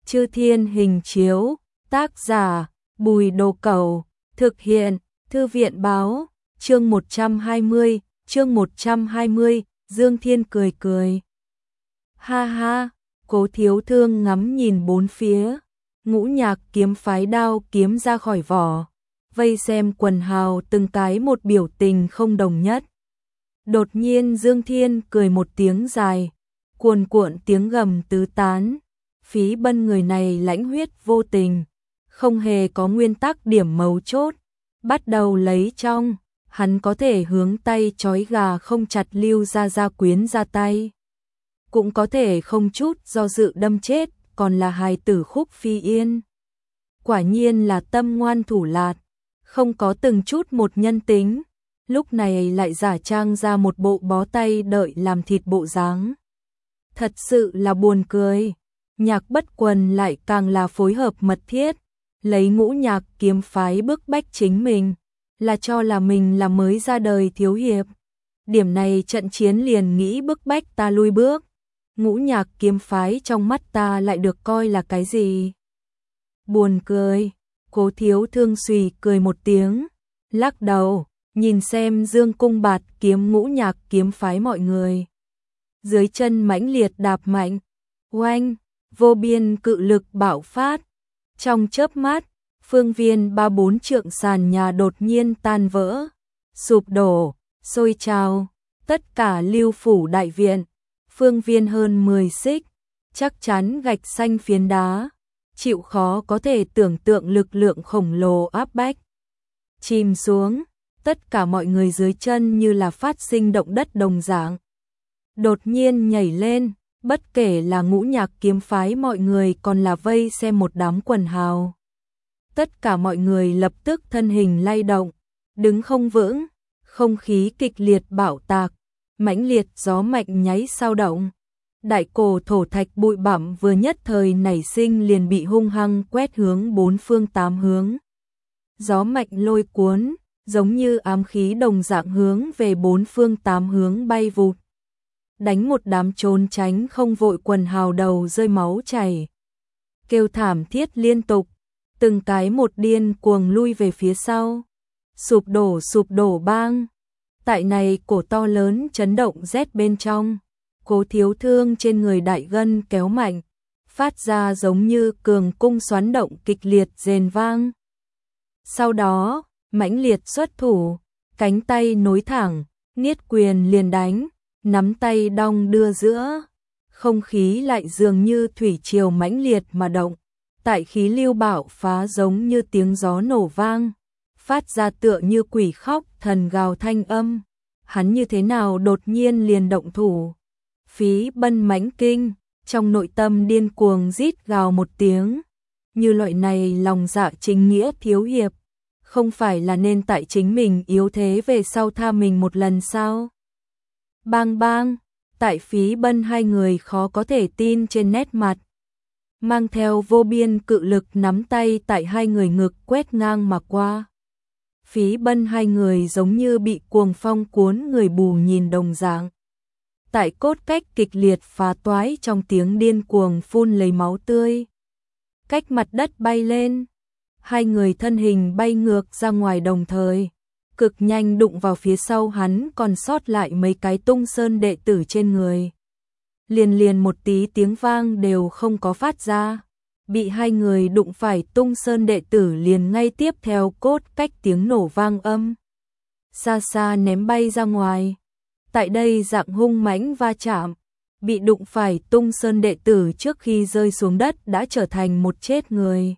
Chư Thiên Hình Chiếu, tác giả, Bùi Đồ Cẩu, thực hiện, Thư viện Báo, chương 120, Dương Thiên cười cười. Ha ha, Cố Thiếu Thương ngắm nhìn bốn phía, Ngũ Nhạc kiếm phái đao kiếm ra khỏi vỏ, vây xem quần hào từng cái một biểu tình không đồng nhất. Đột nhiên Dương Thiên cười một tiếng dài, cuồn cuộn tiếng gầm tứ tán. Phí Bân người này lãnh huyết vô tình, không hề có nguyên tắc điểm mấu chốt, bắt đầu lấy trong, hắn có thể hướng tay trói gà không chặt Lưu Gia Quyến ra tay, cũng có thể không chút do dự đâm chết, còn là hài tử Khúc Phi Yên. Quả nhiên là tâm ngoan thủ lạt, không có từng chút một nhân tính, lúc này lại giả trang ra một bộ bó tay đợi làm thịt bộ dáng. Thật sự là buồn cười. Nhạc Bất Quần lại càng là phối hợp mật thiết, lấy Ngũ Nhạc kiếm phái bức bách chính mình, là cho là mình là mới ra đời thiếu hiệp. Điểm này trận chiến liền nghĩ bức bách ta lui bước. Ngũ Nhạc kiếm phái trong mắt ta lại được coi là cái gì? Buồn cười. Cố Thiếu Thương xùy cười một tiếng, lắc đầu, nhìn xem Dương Cung Bạt kiếm Ngũ Nhạc kiếm phái mọi người. Dưới chân mãnh liệt đạp mạnh, oanh, vô biên cự lực bạo phát. Trong chớp mắt, phương viên 3-4 trượng sàn nhà đột nhiên tan vỡ, sụp đổ, sôi trào, tất cả Lưu phủ đại viện, phương viên hơn 10 xích, chắc chắn gạch xanh phiến đá, chịu khó có thể tưởng tượng lực lượng khổng lồ áp bách. Chìm xuống, tất cả mọi người dưới chân như là phát sinh động đất đồng dạng. Đột nhiên nhảy lên, bất kể là Ngũ Nhạc kiếm phái mọi người còn là vây xem một đám quần hào. Tất cả mọi người lập tức thân hình lay động, đứng không vững, không khí kịch liệt bạo tạc, mãnh liệt gió mạnh nháy sao động. Đại cổ thổ thạch bụi bặm vừa nhất thời nảy sinh liền bị hung hăng quét hướng bốn phương tám hướng. Gió mạnh lôi cuốn, giống như ám khí đồng dạng hướng về bốn phương tám hướng bay vụt. Đánh một đám trốn tránh không vội quần hào đầu rơi máu chảy. Kêu thảm thiết liên tục, từng cái một điên cuồng lui về phía sau. Sụp đổ bang. Tại này cổ to lớn chấn động rét bên trong. Cố Thiếu Thương trên người đại gân kéo mạnh, phát ra giống như cường cung xoắn động kịch liệt rền vang. Sau đó, mãnh liệt xuất thủ, cánh tay nối thẳng, niết quyền liền đánh. Nắm tay đong đưa giữa, không khí lại dường như thủy triều mãnh liệt mà động, tại khí lưu bạo phá giống như tiếng gió nổ vang, phát ra tựa như quỷ khóc thần gào thanh âm. Hắn như thế nào đột nhiên liền động thủ? Phí Bân mãnh kinh, trong nội tâm điên cuồng rít gào một tiếng, như loại này lòng dạ chính nghĩa thiếu hiệp, không phải là nên tại chính mình yếu thế về sau tha mình một lần sao? Bang bang, tại Phí Bân hai người khó có thể tin trên nét mặt. Mang theo vô biên cự lực nắm tay tại hai người ngực quét ngang mà qua. Phí Bân hai người giống như bị cuồng phong cuốn người bù nhìn đồng dạng. Tại cốt cách kịch liệt phá toái trong tiếng điên cuồng phun lấy máu tươi. Cách mặt đất bay lên, hai người thân hình bay ngược ra ngoài đồng thời. Cực nhanh đụng vào phía sau hắn còn sót lại mấy cái Tung Sơn đệ tử trên người. Liền một tí tiếng vang đều không có phát ra. Bị hai người đụng phải Tung Sơn đệ tử liền ngay tiếp theo cốt cách tiếng nổ vang âm. Xa xa ném bay ra ngoài. Tại đây dạng hung mãnh va chạm. Bị đụng phải Tung Sơn đệ tử trước khi rơi xuống đất đã trở thành một chết người.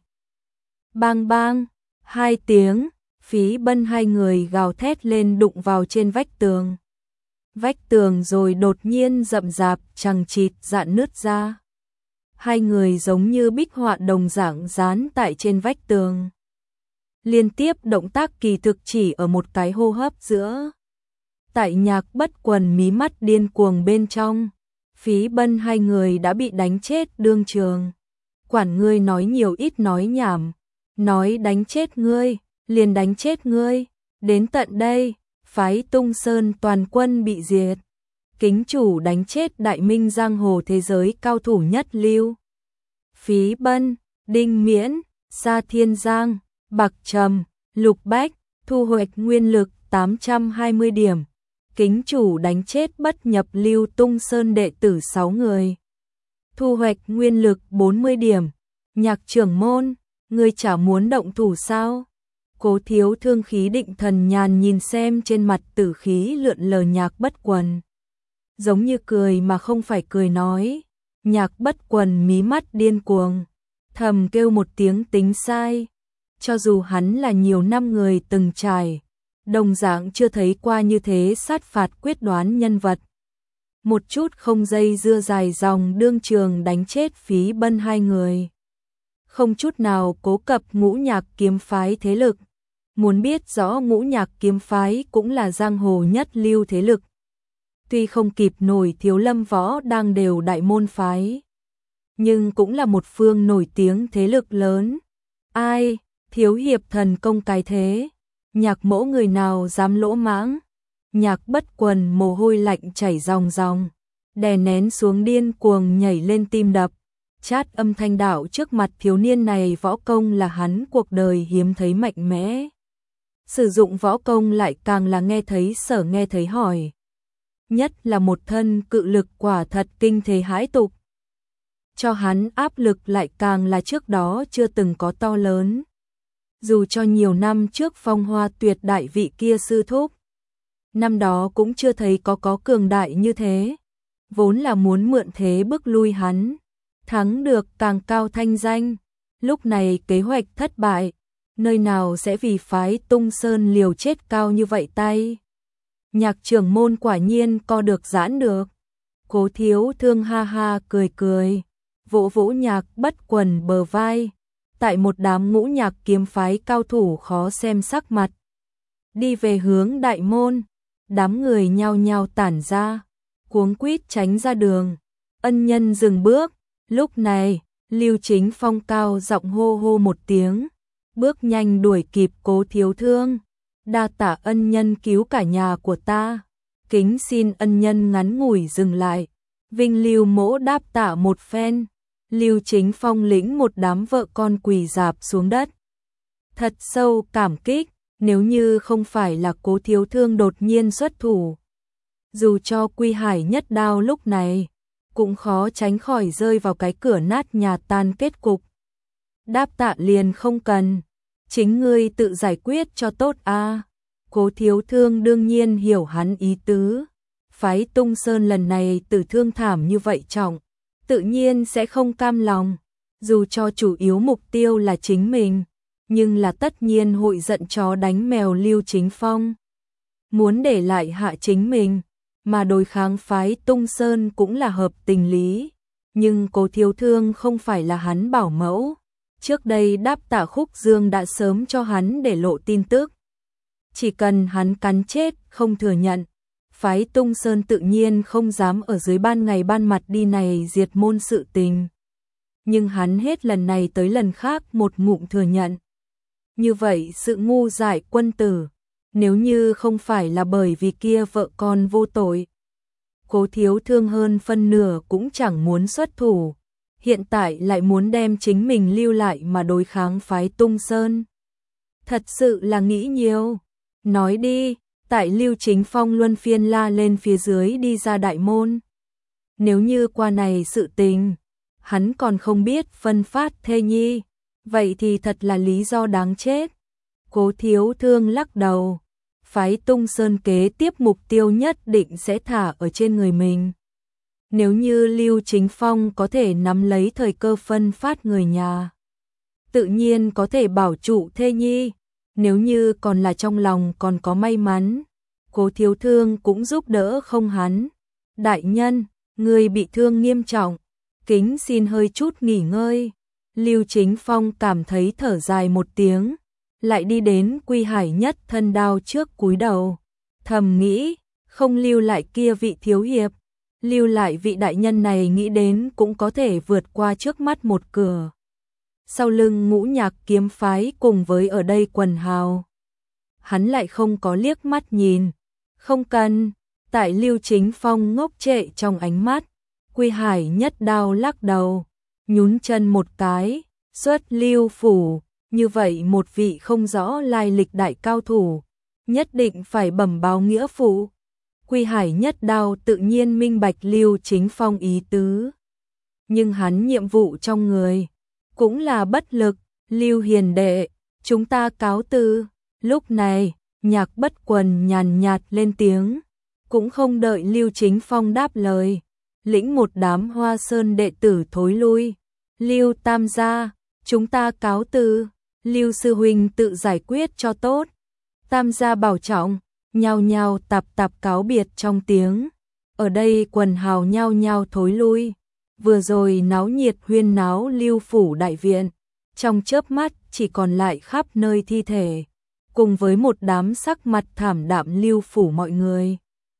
Bang bang, hai tiếng. Phí Bân hai người gào thét lên đụng vào trên vách tường. Vách tường rồi đột nhiên rậm rạp chằng chịt rạn nứt ra. Hai người giống như bích họa đồng dạng dán tại trên vách tường. Liên tiếp động tác kỳ thực chỉ ở một cái hô hấp giữa. Tại Nhạc Bất Quần mí mắt điên cuồng bên trong, Phí Bân hai người đã bị đánh chết đương trường. Quản ngươi nói nhiều ít nói nhảm, nói đánh chết ngươi. Liền đánh chết ngươi, đến tận đây, phái Tung Sơn toàn quân bị diệt. Kính chủ đánh chết đại minh giang hồ thế giới cao thủ nhất lưu. Phí Bân, Đinh Miễn, Sa Thiên Giang, Bạc Trầm, Lục Bách, thu hoạch nguyên lực 820 điểm. Kính chủ đánh chết bất nhập Lưu Tung Sơn đệ tử 6 người. Thu hoạch nguyên lực 40 điểm. Nhạc trưởng môn, ngươi chả muốn động thủ sao? Cố Thiếu Thương khí định thần nhàn nhìn xem trên mặt tử khí lượn lờ Nhạc Bất Quần. Giống như cười mà không phải cười nói. Nhạc Bất Quần mí mắt điên cuồng, thầm kêu một tiếng tính sai. Cho dù hắn là nhiều năm người từng trải, đồng dạng chưa thấy qua như thế sát phạt quyết đoán nhân vật. Một chút không dây dưa dài dòng đương trường đánh chết Phí Bân 2 người. Không chút nào cố cập Ngũ Nhạc kiếm phái thế lực. Muốn biết rõ Ngũ Nhạc kiếm phái cũng là giang hồ nhất lưu thế lực. Tuy không kịp nổi Thiếu Lâm Võ đang đều đại môn phái, nhưng cũng là một phương nổi tiếng thế lực lớn. Ai, thiếu hiệp thần công cái thế, Nhạc mỗ người nào dám lỗ mãng. Nhạc Bất Quần mồ hôi lạnh chảy ròng ròng, đè nén xuống điên cuồng nhảy lên tim đập. Chát âm thanh đạo trước mặt thiếu niên này võ công là hắn cuộc đời hiếm thấy mạnh mẽ. Sử dụng võ công lại càng là nghe thấy sở nghe thấy hỏi. Nhất là một thân cự lực quả thật kinh thế hãi tục. Cho hắn áp lực lại càng là trước đó chưa từng có to lớn. Dù cho nhiều năm trước phong hoa tuyệt đại vị kia sư thúc, năm đó cũng chưa thấy có cường đại như thế. Vốn là muốn mượn thế bức lui hắn, thắng được càng cao thanh danh. Lúc này kế hoạch thất bại, nơi nào sẽ vì phái Tung Sơn liều chết cao như vậy tay. Nhạc trưởng môn quả nhiên co được giãn được. Cố Thiếu Thương ha ha cười cười, vỗ vỗ Nhạc Bất Quần bờ vai. Tại một đám Ngũ Nhạc kiếm phái cao thủ khó xem sắc mặt, đi về hướng đại môn. Đám người nhao nhao tản ra, cuống quýt tránh ra đường. Ân nhân dừng bước. Lúc này Lưu Chính Phong cao giọng hô hô một tiếng, bước nhanh đuổi kịp Cố Thiếu Thương. Đa tạ ân nhân cứu cả nhà của ta, kính xin ân nhân ngắn ngủi dừng lại. Vinh Lưu mỗ đáp tạ một phen. Lưu Chính Phong lĩnh một đám vợ con quỳ rạp xuống đất, thật sâu cảm kích. Nếu như không phải là Cố Thiếu Thương đột nhiên xuất thủ, dù cho Quy Hải nhất đao lúc này cũng khó tránh khỏi rơi vào cái cửa nát nhà tan kết cục. Đáp tạ liền không cần, chính ngươi tự giải quyết cho tốt a. Cố Thiếu Thương đương nhiên hiểu hắn ý tứ. Phái Tung Sơn lần này tử thương thảm như vậy trọng, tự nhiên sẽ không cam lòng. Dù cho chủ yếu mục tiêu là chính mình, nhưng là tất nhiên hội giận chó đánh mèo Lưu Chính Phong. Muốn để lại hạ chính mình, mà đối kháng phái Tung Sơn cũng là hợp tình lý. Nhưng Cố Thiếu Thương không phải là hắn bảo mẫu. Trước đây Đáp Tạ Khúc Dương đã sớm cho hắn để lộ tin tức. Chỉ cần hắn cắn chết không thừa nhận, phái Tung Sơn tự nhiên không dám ở dưới ban ngày ban mặt đi này diệt môn sự tình. Nhưng hắn hết lần này tới lần khác một ngụm thừa nhận. Như vậy sự ngu dại quân tử, nếu như không phải là bởi vì kia vợ con vô tội, Cố Thiếu Thương hơn phân nửa cũng chẳng muốn xuất thủ. Hiện tại lại muốn đem chính mình lưu lại mà đối kháng phái Tung Sơn. Thật sự là nghĩ nhiều. Nói đi, tại Lưu Chính Phong luân phiên la lên phía dưới đi ra đại môn. Nếu như qua này sự tình, hắn còn không biết phân phát thê nhi, vậy thì thật là lý do đáng chết. Cố Thiếu Thương lắc đầu, phái Tung Sơn kế tiếp mục tiêu nhất định sẽ thả ở trên người mình. Nếu như Lưu Chính Phong có thể nắm lấy thời cơ phân phát người nhà, tự nhiên có thể bảo trụ thê nhi. Nếu như còn là trong lòng còn có may mắn, Cố Thiếu Thương cũng giúp đỡ không hắn. Đại nhân, người bị thương nghiêm trọng, kính xin hơi chút nghỉ ngơi. Lưu Chính Phong cảm thấy thở dài một tiếng, lại đi đến Quy Hải nhất thân đao trước cúi đầu. Thầm nghĩ, không lưu lại kia vị thiếu hiệp, lưu lại vị đại nhân này nghĩ đến cũng có thể vượt qua trước mắt một cửa. Sau lưng Ngũ Nhạc kiếm phái cùng với ở đây quần hào, hắn lại không có liếc mắt nhìn. Không cần. Tại Lưu Chính Phong ngốc trệ trong ánh mắt, Quy Hải nhất đao lắc đầu, nhún chân một cái, xuất Lưu phủ, như vậy một vị không rõ lai lịch đại cao thủ, nhất định phải bẩm báo nghĩa phụ. Quy Hải nhất đao tự nhiên minh bạch Lưu Chính Phong ý tứ. Nhưng hắn nhiệm vụ trong người, cũng là bất lực, Lưu hiền đệ, chúng ta cáo từ. Lúc này, Nhạc Bất Quần nhàn nhạt lên tiếng, cũng không đợi Lưu Chính Phong đáp lời, lĩnh một đám Hoa Sơn đệ tử thối lui. Lưu tam gia, chúng ta cáo từ, Lưu sư huynh tự giải quyết cho tốt. Tam gia bảo trọng, nhao nhao tạp tạp cáo biệt trong tiếng. Ở đây quần hào nhao nhao thối lui. Vừa rồi náo nhiệt huyên náo Lưu phủ đại viện, trong chớp mắt chỉ còn lại khắp nơi thi thể, cùng với một đám sắc mặt thảm đạm Lưu phủ mọi người.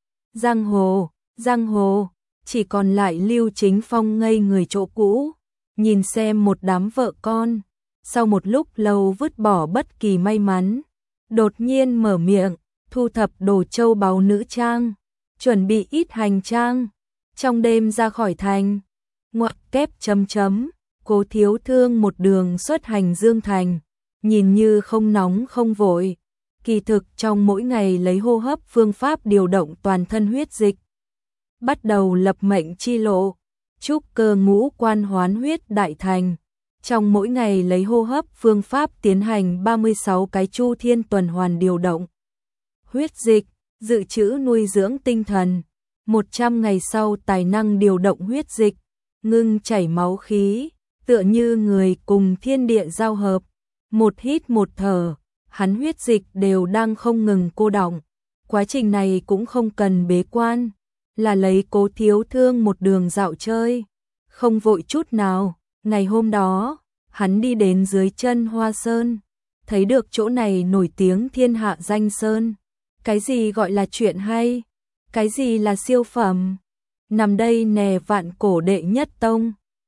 Giang hồ, chỉ còn lại Lưu Chính Phong ngây người chỗ cũ, nhìn xem một đám vợ con, sau một lúc lâu vứt bỏ bất kỳ may mắn, đột nhiên mở miệng, thu thập đồ châu báu nữ trang, chuẩn bị ít hành trang, trong đêm ra khỏi thành. Ngoặc kép chấm chấm, Cố Thiếu Thương một đường xuất hành Dương Thành, nhìn như không nóng không vội, kỳ thực trong mỗi ngày lấy hô hấp phương pháp điều động toàn thân huyết dịch, bắt đầu lập mệnh chi lộ, trúc cơ ngũ quan hoán huyết đại thành, trong mỗi ngày lấy hô hấp phương pháp tiến hành 36 cái chu thiên tuần hoàn điều động huyết dịch, dự trữ nuôi dưỡng tinh thần, 100 ngày sau tài năng điều động huyết dịch, ngưng chảy máu khí, tựa như người cùng thiên địa giao hợp, một hít một thở, hắn huyết dịch đều đang không ngừng cô đọng. Quá trình này cũng không cần bế quan, là lấy Cố Thiếu Thương một đường dạo chơi, không vội chút nào. Ngày hôm đó, hắn đi đến dưới chân Hoa Sơn, thấy được chỗ này nổi tiếng thiên hạ danh sơn. Cái gì gọi là chuyện hay? Cái gì là siêu phẩm? Nằm đây nè vạn cổ đệ nhất tông,